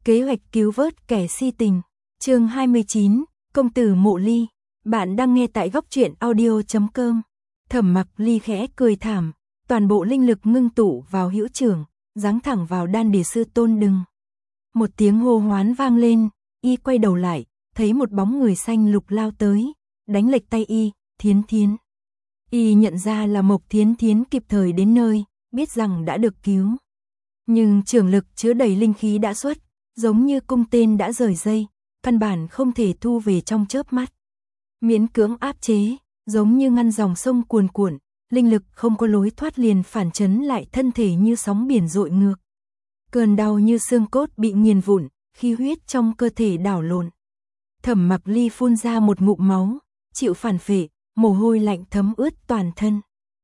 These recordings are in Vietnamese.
Kế hoạch cứu vớt kẻ si tình. Chương 29, công tử Mộ Ly. Bạn đang nghe tại góc truyện audio.com. Thẩm Mặc Ly khẽ cười thảm, toàn bộ linh lực ngưng tụ vào hữu trưởng, giáng thẳng vào đan địa sư tôn đừng. Một tiếng hô hoán vang lên, y quay đầu lại, thấy một bóng người xanh lục lao tới, đánh lệch tay y, Thiến Thiến. Y nhận ra là Mộc Thiến Thiến kịp thời đến nơi, biết rằng đã được cứu. Nhưng trường lực chứa đầy linh khí đã xuất, giống như cung tên đã rời dây, căn bản không thể thu về trong chớp mắt. Miễn cưỡng áp chế, giống như ngăn dòng sông cuồn cuộn, linh lực không có lối thoát liền phản chấn lại thân thể như sóng biển dội ngược. Cơn đau như xương cốt bị nghiền vụn, khí huyết trong cơ thể đảo lộn. Thẩm Mặc Ly phun ra một ngụm máu, chịu phản phệ, mồ hôi lạnh thấm ướt toàn thân.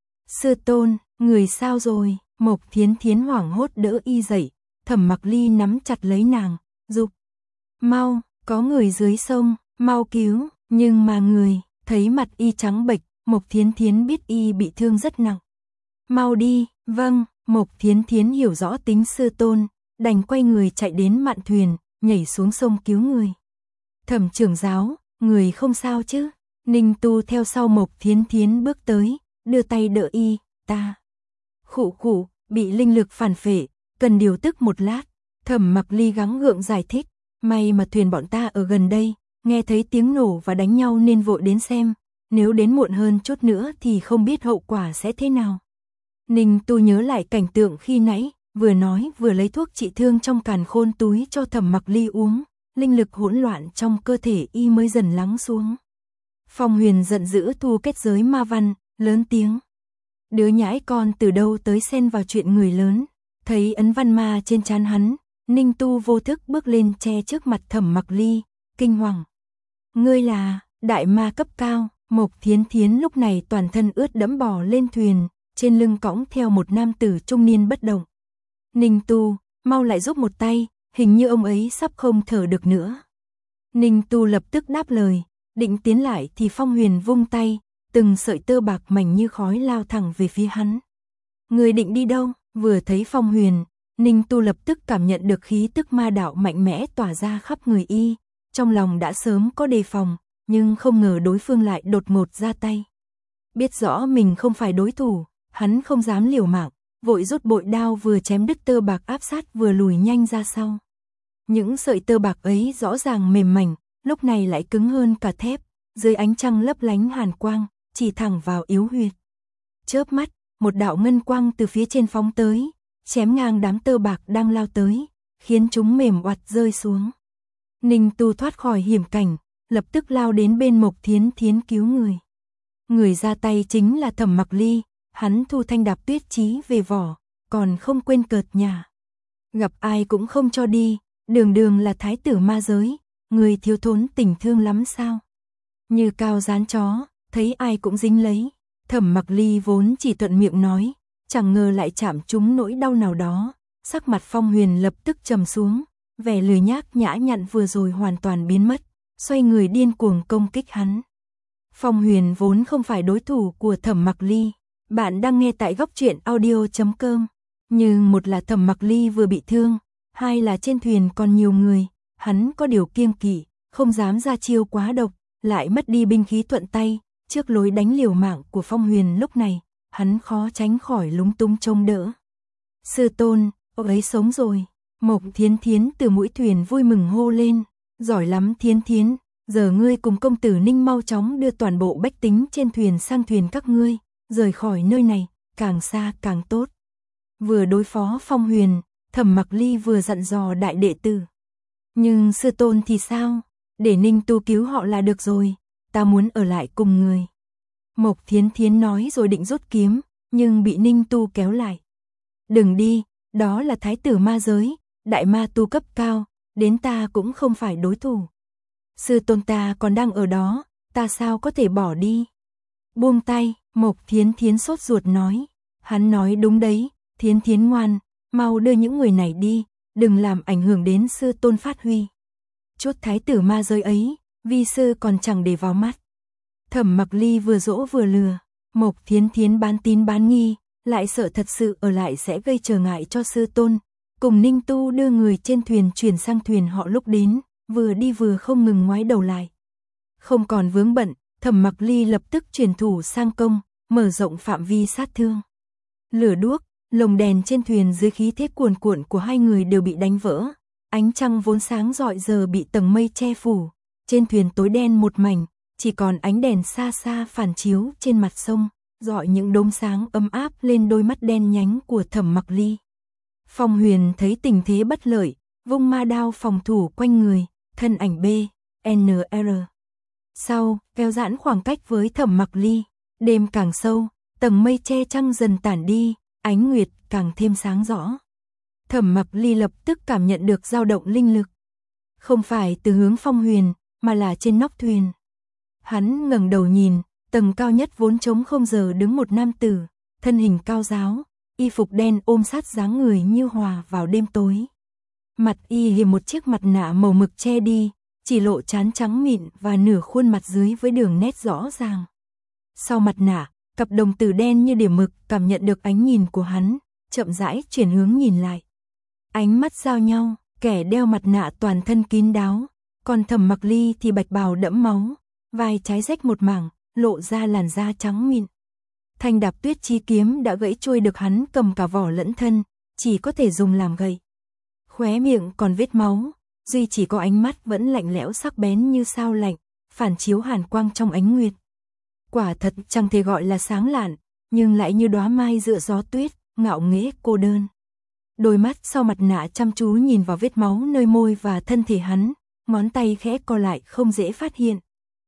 Sư tôn, người sao rồi? Mộc Thiến Thiến hoảng hốt đỡ y dậy, Thẩm Mặc Ly nắm chặt lấy nàng, dục: mau, có người dưới sông, mau cứu. Nhưng mà người, thấy mặt y trắng bệch, Mộc Thiến Thiến biết y bị thương rất nặng. Mau đi. Vâng. Mộc Thiến Thiến hiểu rõ tính sư tôn, đành quay người chạy đến mạn thuyền, nhảy xuống sông cứu người. Thẩm trưởng giáo, người không sao chứ? Ninh Tu theo sau Mộc Thiến Thiến bước tới, đưa tay đỡ y. Ta khụ khụ, bị linh lực phản phệ, cần điều tức một lát. Thẩm Mặc Ly gắng gượng giải thích, may mà thuyền bọn ta ở gần đây, nghe thấy tiếng nổ và đánh nhau nên vội đến xem, nếu đến muộn hơn chút nữa thì không biết hậu quả sẽ thế nào. Ninh Tu nhớ lại cảnh tượng khi nãy, vừa nói vừa lấy thuốc trị thương trong càn khôn túi cho Thẩm Mặc Ly uống, linh lực hỗn loạn trong cơ thể y mới dần lắng xuống. Phong Huyền giận dữ thu kết giới ma văn, lớn tiếng: đứa nhãi con từ đâu tới xen vào chuyện người lớn? Thấy ấn văn ma trên trán hắn, Ninh Tu vô thức bước lên che trước mặt Thẩm Mặc Ly, kinh hoàng: ngươi là đại ma cấp cao? Mộc Thiến Thiến lúc này toàn thân ướt đẫm bò lên thuyền, trên lưng cõng theo một nam tử trung niên bất động. Ninh Tu, mau lại giúp một tay, hình như ông ấy sắp không thở được nữa. Ninh Tu lập tức đáp lời, định tiến lại thì Phong Huyền vung tay, từng sợi tơ bạc mảnh như khói lao thẳng về phía hắn. Người định đi đâu? Vừa thấy Phong Huyền, Ninh Tu lập tức cảm nhận được khí tức ma đạo mạnh mẽ tỏa ra khắp người y, trong lòng đã sớm có đề phòng, nhưng không ngờ đối phương lại đột ngột ra tay. Biết rõ mình không phải đối thủ, hắn không dám liều mạng, vội rút bội đao vừa chém đứt tơ bạc áp sát vừa lùi nhanh ra sau. Những sợi tơ bạc ấy rõ ràng mềm mảnh, lúc này lại cứng hơn cả thép, dưới ánh trăng lấp lánh hàn quang, chỉ thẳng vào yếu huyệt. Chớp mắt, một đạo ngân quang từ phía trên phóng tới, chém ngang đám tơ bạc đang lao tới, khiến chúng mềm oặt rơi xuống. Ninh Tu thoát khỏi hiểm cảnh, lập tức lao đến bên Mộc Thiến Thiến cứu người. Người ra tay chính là Thẩm Mặc Ly, hắn thu thanh đạp tuyết chí về vỏ, còn không quên cợt nhả: gặp ai cũng không cho đi, đường đường là thái tử ma giới, người thiếu thốn tình thương lắm sao? Như cao dán chó, thấy ai cũng dính lấy. Thẩm Mặc Ly vốn chỉ thuận miệng nói, chẳng ngờ lại chạm trúng nỗi đau nào đó, sắc mặt Phong Huyền lập tức trầm xuống, vẻ lười nhác nhã nhặn vừa rồi hoàn toàn biến mất, xoay người điên cuồng công kích hắn. Phong Huyền vốn không phải đối thủ của Thẩm Mặc Ly. Bạn đang nghe tại góc truyện audio.com. Nhưng một là Thẩm Mặc Ly vừa bị thương, hai là trên thuyền còn nhiều người, hắn có điều kiêng kỵ, không dám ra chiêu quá độc, lại mất đi binh khí thuận tay. Trước lối đánh liều mạng của Phong Huyền lúc này, hắn khó tránh khỏi lúng túng trông đỡ. Sư tôn, ông ấy sống rồi. Mộc Thiến Thiến từ mũi thuyền vui mừng hô lên. Giỏi lắm Thiến Thiến, giờ ngươi cùng công tử Ninh mau chóng đưa toàn bộ bách tính trên thuyền sang thuyền các ngươi, rời khỏi nơi này, càng xa càng tốt. Vừa đối phó Phong Huyền, Thẩm Mặc Ly vừa dặn dò đại đệ tử. Nhưng sư tôn thì sao? Để Ninh Tu cứu họ là được rồi, ta muốn ở lại cùng người. Mộc Thiến Thiến nói rồi định rút kiếm, nhưng bị Ninh Tu kéo lại. Đừng đi, đó là thái tử ma giới, đại ma tu cấp cao, đến ta cũng không phải đối thủ. Sư tôn ta còn đang ở đó, ta sao có thể bỏ đi? Buông tay, Mộc Thiến Thiến sốt ruột nói. Hắn nói đúng đấy, Thiến Thiến ngoan, mau đưa những người này đi, đừng làm ảnh hưởng đến sư tôn phát huy. Chút thái tử ma giới ấy, vi sư còn chẳng để vào mắt. Thẩm Mặc Ly vừa dỗ vừa lừa, Mộc Thiến Thiến bán tín bán nghi, lại sợ thật sự ở lại sẽ gây trở ngại cho sư tôn, cùng Ninh Tu đưa người trên thuyền chuyển sang thuyền họ lúc đến, vừa đi vừa không ngừng ngoái đầu lại. Không còn vướng bận, Thẩm Mặc Ly lập tức chuyển thủ sang công, mở rộng phạm vi sát thương. Lửa đuốc, lồng đèn trên thuyền dưới khí thế cuồn cuộn của hai người đều bị đánh vỡ. Ánh trăng vốn sáng rọi giờ bị tầng mây che phủ, trên thuyền tối đen một mảnh, chỉ còn ánh đèn xa xa phản chiếu trên mặt sông, rọi những đốm sáng ấm áp lên đôi mắt đen nhánh của Thẩm Mặc Ly. Phong Huyền thấy tình thế bất lợi, vung ma đao phòng thủ quanh người, thân ảnh BNR. Sau, kéo giãn khoảng cách với Thẩm Mặc Ly, đêm càng sâu, tầng mây che trăng dần tản đi, ánh nguyệt càng thêm sáng rõ. Thẩm Mặc Ly lập tức cảm nhận được dao động linh lực. Không phải từ hướng Phong Huyền, mà là trên nóc thuyền. Hắn ngẩng đầu nhìn, tầng cao nhất vốn trống không giờ đứng một nam tử, thân hình cao ráo, y phục đen ôm sát dáng người như hòa vào đêm tối. Mặt y hiềm một chiếc mặt nạ màu mực che đi, chỉ lộ trán trắng mịn và nửa khuôn mặt dưới với đường nét rõ ràng. Sau mặt nạ, cặp đồng tử đen như điểm mực cảm nhận được ánh nhìn của hắn, chậm rãi chuyển hướng nhìn lại. Ánh mắt giao nhau, kẻ đeo mặt nạ toàn thân kín đáo, còn Thẩm Mặc Ly thì bạch bào đẫm máu, vai trái rách một mảng, lộ ra làn da trắng mịn. Thanh Đạp Tuyết chi kiếm đã gãy trôi được hắn cầm cả vỏ lẫn thân, chỉ có thể dùng làm gậy. Khóe miệng còn vết máu, duy chỉ có ánh mắt vẫn lạnh lẽo sắc bén như sao lạnh, phản chiếu hàn quang trong ánh nguyệt. Quả thật chẳng thể gọi là sáng lạn, nhưng lại như đóa mai giữa gió tuyết, ngạo nghễ cô đơn. Đôi mắt sau mặt nạ chăm chú nhìn vào vết máu nơi môi và thân thể hắn, ngón tay khẽ co lại không dễ phát hiện.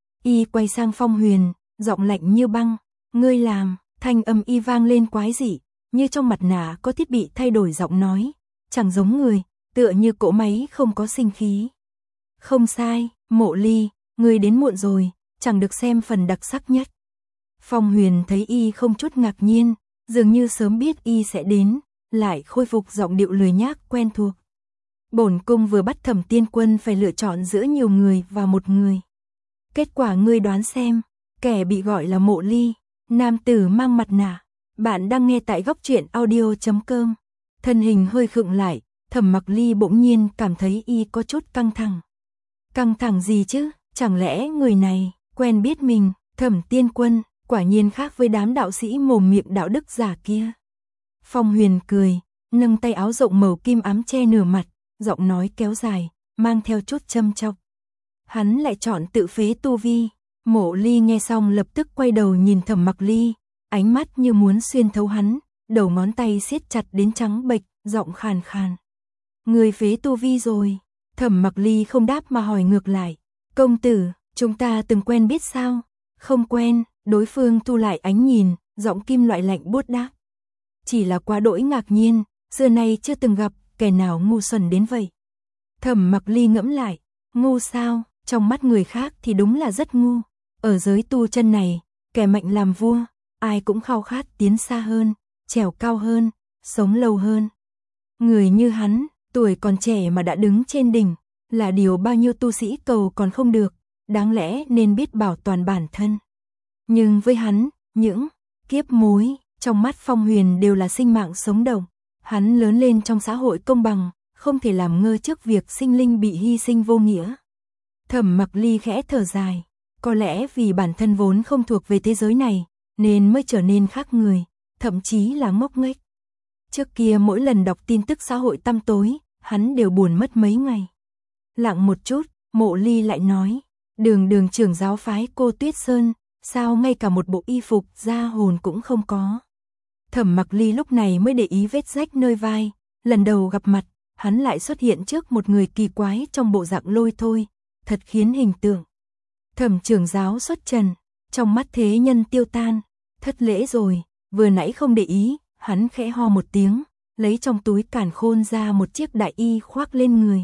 Y quay sang Phong Huyền, giọng lạnh như băng, ngươi làm, thanh âm y vang lên quái dị, như trong mặt nạ có thiết bị thay đổi giọng nói, chẳng giống người, tựa như cỗ máy không có sinh khí. Không sai, Mộ Ly, ngươi đến muộn rồi, chẳng được xem phần đặc sắc nhất. Phong Huyền thấy y không chút ngạc nhiên, dường như sớm biết y sẽ đến, lại khôi phục giọng điệu lười nhác quen thuộc. Bổn cung vừa bắt Thẩm Tiên Quân phải lựa chọn giữa nhiều người và một người. Kết quả ngươi đoán xem, kẻ bị gọi là Mộ Ly, nam tử mang mặt nạ. Bạn đang nghe tại góc truyện audio.com. Thân hình hơi khựng lại, Thẩm Mặc Ly bỗng nhiên cảm thấy y có chút căng thẳng. Căng thẳng gì chứ, chẳng lẽ người này quen biết mình? Thẩm Tiên Quân quả nhiên khác với đám đạo sĩ mồm miệng đạo đức giả kia. Phong Huyền cười, nâng tay áo rộng màu kim ám che nửa mặt, giọng nói kéo dài, mang theo chút châm chọc. Hắn lại chọn tự phế tu vi. Mộ Ly nghe xong lập tức quay đầu nhìn Thẩm Mặc Ly, ánh mắt như muốn xuyên thấu hắn, đầu ngón tay siết chặt đến trắng bệch, giọng khàn khàn. Người phế tu vi rồi. Thẩm Mặc Ly không đáp mà hỏi ngược lại. Công tử, chúng ta từng quen biết sao? Không quen, đối phương thu lại ánh nhìn, giọng kim loại lạnh buốt đáp. Chỉ là quá đỗi ngạc nhiên, xưa nay chưa từng gặp kẻ nào ngu xuẩn đến vậy. Thẩm Mặc Ly ngẫm lại, ngu sao, trong mắt người khác thì đúng là rất ngu. Ở giới tu chân này, kẻ mạnh làm vua, ai cũng khao khát tiến xa hơn, trèo cao hơn, sống lâu hơn. Người như hắn, tuổi còn trẻ mà đã đứng trên đỉnh, là điều bao nhiêu tu sĩ cầu còn không được, đáng lẽ nên biết bảo toàn bản thân. Nhưng với hắn, những kiếp mối trong mắt Phong Huyền đều là sinh mạng sống động. Hắn lớn lên trong xã hội công bằng, không thể làm ngơ trước việc sinh linh bị hy sinh vô nghĩa. Thẩm Mặc Ly khẽ thở dài, có lẽ vì bản thân vốn không thuộc về thế giới này, nên mới trở nên khác người, thậm chí là ngốc nghếch. Trước kia mỗi lần đọc tin tức xã hội tăm tối, hắn đều buồn mất mấy ngày. Lặng một chút, Mộ Ly lại nói, Đường trưởng giáo phái cô Tuyết Sơn, sao ngay cả một bộ y phục da hồn cũng không có. Thẩm Mặc Ly lúc này mới để ý vết rách nơi vai, lần đầu gặp mặt, hắn lại xuất hiện trước một người kỳ quái trong bộ dạng lôi thôi, thật khiến hình tượng. Thẩm trưởng giáo xuất trần, trong mắt thế nhân tiêu tan, thất lễ rồi, vừa nãy không để ý, hắn khẽ ho một tiếng, lấy trong túi càn khôn ra một chiếc đại y khoác lên người.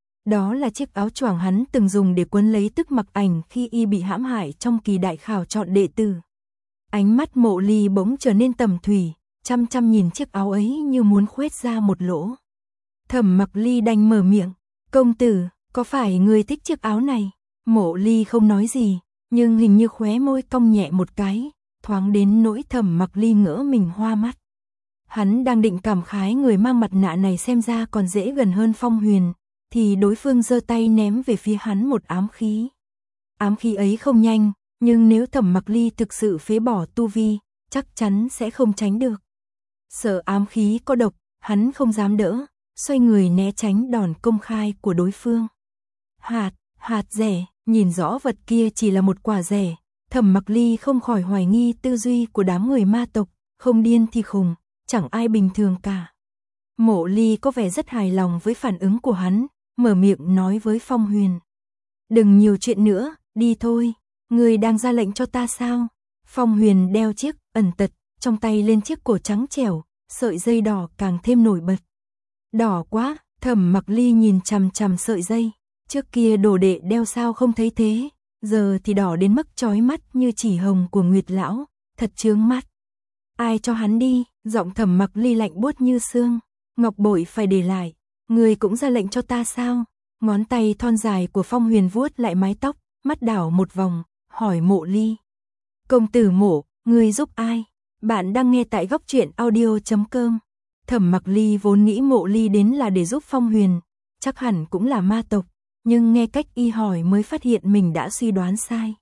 Đó là chiếc áo choàng hắn từng dùng để quấn lấy Tức Mặc Ảnh khi y bị hãm hại trong kỳ đại khảo chọn đệ tử. Ánh mắt Mộ Ly bỗng trở nên tầm thủy, chăm chăm nhìn chiếc áo ấy như muốn khuét ra một lỗ. Thẩm Mặc Ly đành mở miệng, công tử, có phải người thích chiếc áo này? Mộ Ly không nói gì, nhưng hình như khóe môi cong nhẹ một cái, thoáng đến nỗi Thẩm Mặc Ly ngỡ mình hoa mắt. Hắn đang định cảm khái người mang mặt nạ này xem ra còn dễ gần hơn Phong Huyền, thì đối phương giơ tay ném về phía hắn một ám khí. Ám khí ấy không nhanh, nhưng nếu Thẩm Mặc Ly thực sự phế bỏ tu vi, chắc chắn sẽ không tránh được. Sợ ám khí có độc, hắn không dám đỡ, xoay người né tránh đòn công khai của đối phương. Hạt rẻ, nhìn rõ vật kia chỉ là một quả rẻ, Thẩm Mặc Ly không khỏi hoài nghi tư duy của đám người ma tộc, không điên thì khùng, chẳng ai bình thường cả. Mộ Ly có vẻ rất hài lòng với phản ứng của hắn, mở miệng nói với Phong Huyền. Đừng nhiều chuyện nữa, đi thôi, người đang ra lệnh cho ta sao? Phong Huyền đeo chiếc ẩn tật trong tay lên chiếc cổ trắng trẻo, sợi dây đỏ càng thêm nổi bật. Đỏ quá, Thẩm Mặc Ly nhìn chằm chằm sợi dây, trước kia đồ đệ đeo sao không thấy thế, giờ thì đỏ đến mức chói mắt như chỉ hồng của Nguyệt lão, thật chướng mắt. Ai cho hắn đi? Giọng Thẩm Mặc Ly lạnh buốt như xương. Ngọc bội phải để lại, người cũng ra lệnh cho ta sao? Ngón tay thon dài của Phong Huyền vuốt lại mái tóc, mắt đảo một vòng, hỏi Mộ Ly. Công tử Mộ, người giúp ai? Bạn đang nghe tại góc truyện audio.com. Thẩm Mặc Ly vốn nghĩ Mộ Ly đến là để giúp Phong Huyền, chắc hẳn cũng là ma tộc, nhưng nghe cách y hỏi mới phát hiện mình đã suy đoán sai.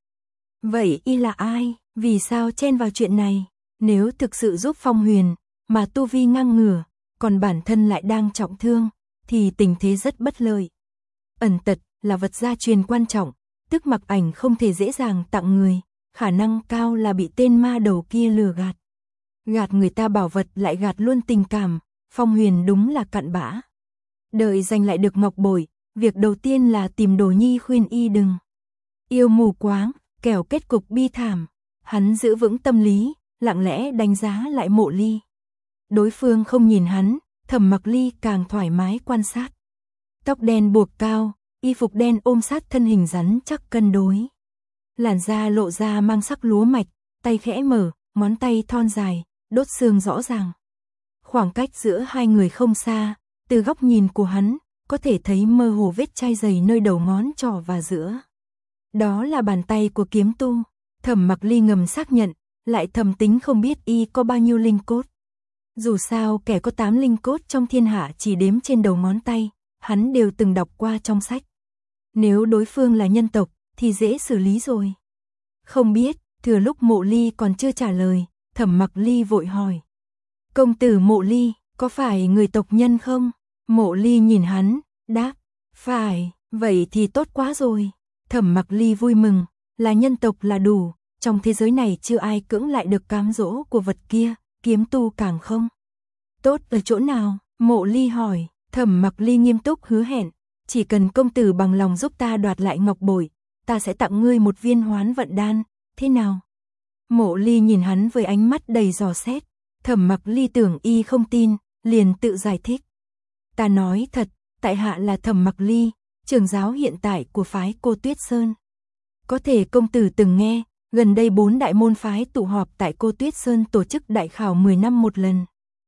Vậy y là ai? Vì sao chen vào chuyện này? Nếu thực sự giúp Phong Huyền, mà tu vi ngang ngửa, còn bản thân lại đang trọng thương, thì tình thế rất bất lợi. Ẩn tật là vật gia truyền quan trọng, tức Mặc Ảnh không thể dễ dàng tặng người, khả năng cao là bị tên ma đầu kia lừa gạt. Gạt người ta bảo vật lại gạt luôn tình cảm, Phong Huyền đúng là cặn bã. Đợi giành lại được ngọc bội, việc đầu tiên là tìm Đồ Nhi khuyên y đừng yêu mù quáng, kẻo kết cục bi thảm. Hắn giữ vững tâm lý, lặng lẽ đánh giá lại Mộ Ly. Đối phương không nhìn hắn, Thẩm Mặc Ly càng thoải mái quan sát. Tóc đen buộc cao, y phục đen ôm sát thân hình rắn chắc cân đối. Làn da lộ ra mang sắc lúa mạch, tay khẽ mở, ngón tay thon dài, đốt xương rõ ràng. Khoảng cách giữa hai người không xa, từ góc nhìn của hắn, có thể thấy mơ hồ vết chai dày nơi đầu ngón trỏ và giữa. Đó là bàn tay của kiếm tu. Thẩm Mặc Ly ngầm xác nhận, lại thầm tính không biết y có bao nhiêu linh cốt. Dù sao kẻ có 8 linh cốt trong thiên hạ chỉ đếm trên đầu ngón tay, hắn đều từng đọc qua trong sách. Nếu đối phương là nhân tộc, thì dễ xử lý rồi. Không biết, thừa lúc Mộ Ly còn chưa trả lời, Thẩm Mặc Ly vội hỏi. Công tử Mộ Ly, có phải người tộc nhân không? Mộ Ly nhìn hắn, đáp, phải, vậy thì tốt quá rồi. Thẩm Mặc Ly vui mừng, là nhân tộc là đủ, trong thế giới này chưa ai cưỡng lại được cám dỗ của vật kia, kiếm tu càng không. Tốt ở chỗ nào? Mộ Ly hỏi. Thẩm Mặc Ly nghiêm túc hứa hẹn, chỉ cần công tử bằng lòng giúp ta đoạt lại ngọc bội, ta sẽ tặng ngươi một viên hoán vận đan, thế nào? Mộ Ly nhìn hắn với ánh mắt đầy dò xét. Thẩm Mặc Ly tưởng y không tin, liền tự giải thích. Ta nói thật, tại hạ là Thẩm Mặc Ly, trưởng giáo hiện tại của phái Cô Tuyết Sơn. Có thể công tử từng nghe, gần đây 4 đại môn phái tụ họp tại Cô Tuyết Sơn tổ chức đại khảo 10 năm một lần.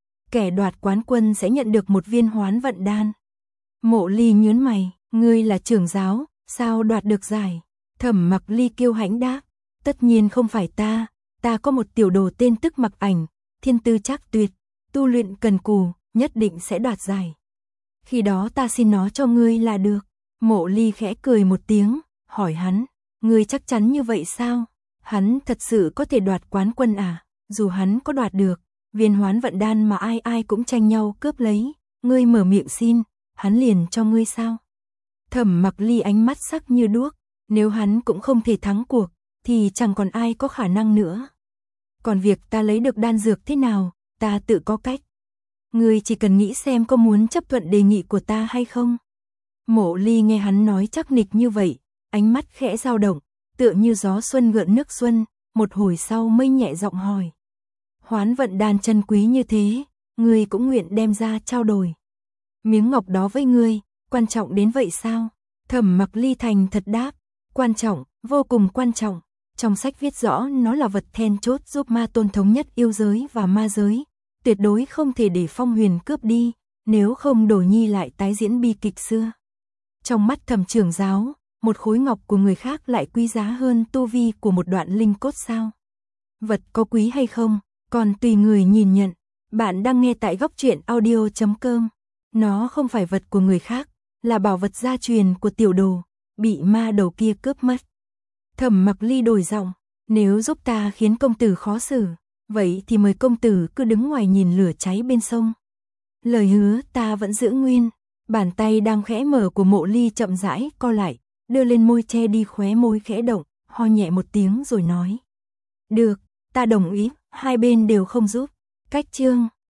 Kẻ đoạt quán quân sẽ nhận được một viên hoán vận đan. Mộ Ly nhướng mày, ngươi là trưởng giáo, sao đoạt được giải? Thẩm Mặc Ly kiêu hãnh đáp, tất nhiên không phải ta có một tiểu đồ tên tức Mặc Ảnh, thiên tư trác tuyệt, tu luyện cần cù, nhất định sẽ đoạt giải. Khi đó ta xin nó cho ngươi là được. Mộ Ly khẽ cười một tiếng, hỏi hắn, ngươi chắc chắn như vậy sao? Hắn thật sự có thể đoạt quán quân à? Dù hắn có đoạt được, viên hoán vận đan mà ai ai cũng tranh nhau cướp lấy, ngươi mở miệng xin, hắn liền cho ngươi sao? Thẩm Mặc Ly ánh mắt sắc như đuốc, nếu hắn cũng không thể thắng cuộc, thì chẳng còn ai có khả năng nữa. Còn việc ta lấy được đan dược thế nào, ta tự có cách. Ngươi chỉ cần nghĩ xem có muốn chấp thuận đề nghị của ta hay không. Mộ Ly nghe hắn nói chắc nịch như vậy, ánh mắt khẽ dao động, tựa như gió xuân gợn nước xuân, một hồi sau mới nhẹ giọng hỏi. Hoán vận đan chân quý như thế, ngươi cũng nguyện đem ra trao đổi. Miếng ngọc đó với ngươi, quan trọng đến vậy sao? Thẩm Mặc Ly thành thật đáp, quan trọng, vô cùng quan trọng. Trong sách viết rõ nó là vật then chốt giúp ma tôn thống nhất yêu giới và ma giới, tuyệt đối không thể để Phong Huyền cướp đi, nếu không Đồ Nhi lại tái diễn bi kịch xưa. Trong mắt Thẩm trưởng giáo, một khối ngọc của người khác lại quý giá hơn tu vi của một đoạn linh cốt sao? Vật có quý hay không, còn tùy người nhìn nhận. Bạn đang nghe tại góc truyện audio.com. Nó không phải vật của người khác, là bảo vật gia truyền của tiểu đồ, bị ma đầu kia cướp mất. Thẩm Mặc Ly đổi giọng, nếu giúp ta khiến công tử khó xử, vậy thì mời công tử cứ đứng ngoài nhìn lửa cháy bên sông. Lời hứa ta vẫn giữ nguyên. Bàn tay đang khẽ mở của Mộ Ly chậm rãi co lại, đưa lên môi che đi khóe môi khẽ động, ho nhẹ một tiếng rồi nói. Được, ta đồng ý, hai bên đều không giúp. Cách chương